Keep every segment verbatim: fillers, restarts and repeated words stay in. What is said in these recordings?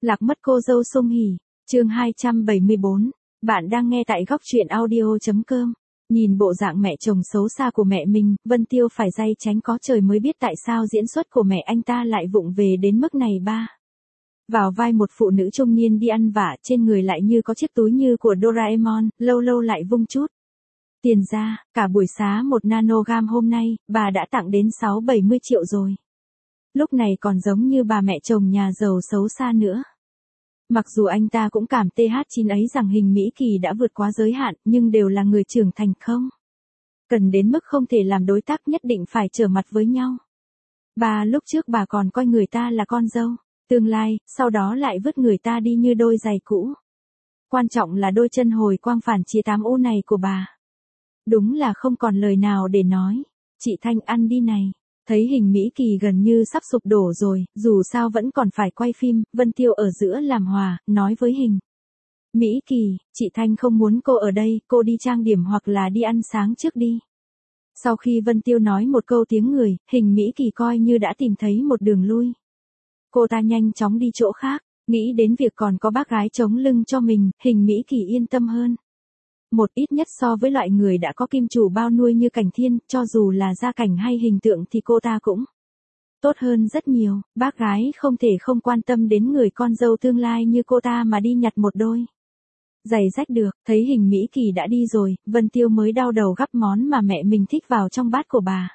Lạc mất cô dâu Song Hỷ, chương hai trăm bảy mươi bốn. Bạn đang nghe tại góc truyện audio chấm com. Nhìn bộ dạng mẹ chồng xấu xa của mẹ mình, Vân Tiêu phải day tránh có trời mới biết tại sao diễn xuất của mẹ anh ta lại vụng về đến mức này ba. Vào vai một phụ nữ trung niên đi ăn vạ, trên người lại như có chiếc túi như của Doraemon, lâu lâu lại vung chút tiền ra, cả buổi xá một nanogam hôm nay, bà đã tặng đến sáu bảy mươi triệu rồi. Lúc này còn giống như bà mẹ chồng nhà giàu xấu xa nữa. Mặc dù anh ta cũng cảm tê hát chín ấy rằng Hình Mỹ Kỳ đã vượt quá giới hạn, nhưng đều là người trưởng thành không? Cần đến mức không thể làm đối tác nhất định phải trở mặt với nhau. Bà lúc trước bà còn coi người ta là con dâu, tương lai, sau đó lại vứt người ta đi như đôi giày cũ. Quan trọng là đôi chân hồi quang phản chia tám ô này của bà. Đúng là không còn lời nào để nói. Chị Thanh ăn đi này. Thấy Hình Mỹ Kỳ gần như sắp sụp đổ rồi, dù sao vẫn còn phải quay phim, Vân Tiêu ở giữa làm hòa, nói với Hình Mỹ Kỳ, chị Thanh không muốn cô ở đây, cô đi trang điểm hoặc là đi ăn sáng trước đi. Sau khi Vân Tiêu nói một câu tiếng người, Hình Mỹ Kỳ coi như đã tìm thấy một đường lui. Cô ta nhanh chóng đi chỗ khác, nghĩ đến việc còn có bác gái chống lưng cho mình, Hình Mỹ Kỳ yên tâm hơn. Một ít nhất so với loại người đã có kim chủ bao nuôi như Cảnh Thiên, cho dù là gia cảnh hay hình tượng thì cô ta cũng tốt hơn rất nhiều. Bác gái không thể không quan tâm đến người con dâu tương lai như cô ta mà đi nhặt một đôi giày rách được. Thấy Hình Mỹ Kỳ đã đi rồi, Vân Tiêu mới đau đầu gắp món mà mẹ mình thích vào trong bát của bà.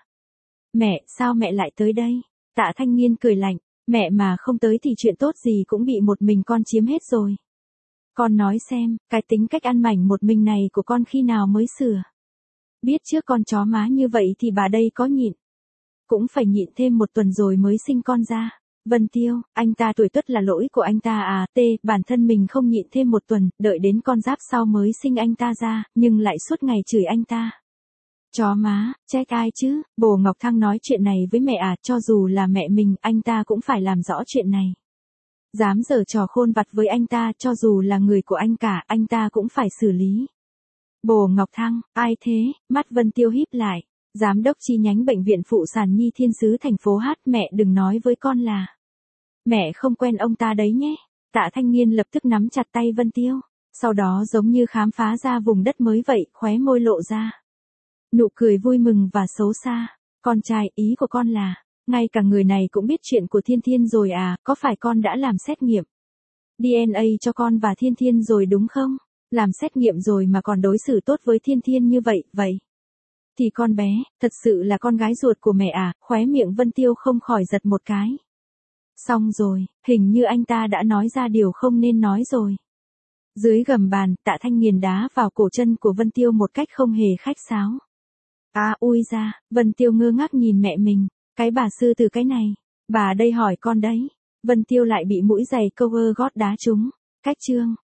Mẹ, sao mẹ lại tới đây? Tạ Thanh Nghiên cười lạnh, mẹ mà không tới thì chuyện tốt gì cũng bị một mình con chiếm hết rồi. Con nói xem, cái tính cách ăn mảnh một mình này của con khi nào mới sửa? Biết trước con chó má như vậy thì bà đây có nhịn. Cũng phải nhịn thêm một tuần rồi mới sinh con ra. Vân Tiêu, anh ta tuổi tuất là lỗi của anh ta à, tê, bản thân mình không nhịn thêm một tuần, đợi đến con giáp sau mới sinh anh ta ra, nhưng lại suốt ngày chửi anh ta. Chó má, trách ai chứ? Bồ Ngọc Thăng nói chuyện này với mẹ à, cho dù là mẹ mình, anh ta cũng phải làm rõ chuyện này. Dám giở trò khôn vặt với anh ta, cho dù là người của anh cả, anh ta cũng phải xử lý. Bồ Ngọc Thăng, ai thế? Mắt Vân Tiêu híp lại. Giám đốc chi nhánh bệnh viện phụ sản Nhi Thiên Sứ thành phố Hát, mẹ đừng nói với con là mẹ không quen ông ta đấy nhé. Tạ Thanh Nghiên lập tức nắm chặt tay Vân Tiêu, sau đó giống như khám phá ra vùng đất mới vậy, khóe môi lộ ra nụ cười vui mừng và xấu xa. Con trai, ý của con là ngay cả người này cũng biết chuyện của Thiên Thiên rồi à, có phải con đã làm xét nghiệm đê en a cho con và Thiên Thiên rồi đúng không? Làm xét nghiệm rồi mà còn đối xử tốt với Thiên Thiên như vậy, vậy thì con bé, thật sự là con gái ruột của mẹ à, khóe miệng Vân Tiêu không khỏi giật một cái. Xong rồi, hình như anh ta đã nói ra điều không nên nói rồi. Dưới gầm bàn, Tạ Thanh Nghiền đá vào cổ chân của Vân Tiêu một cách không hề khách sáo. À ui ra, Vân Tiêu ngơ ngác nhìn mẹ mình. Cái bà sư từ cái này, bà đây hỏi con đấy. Vân Tiêu lại bị mũi giày cover gót đá trúng. Cách chương.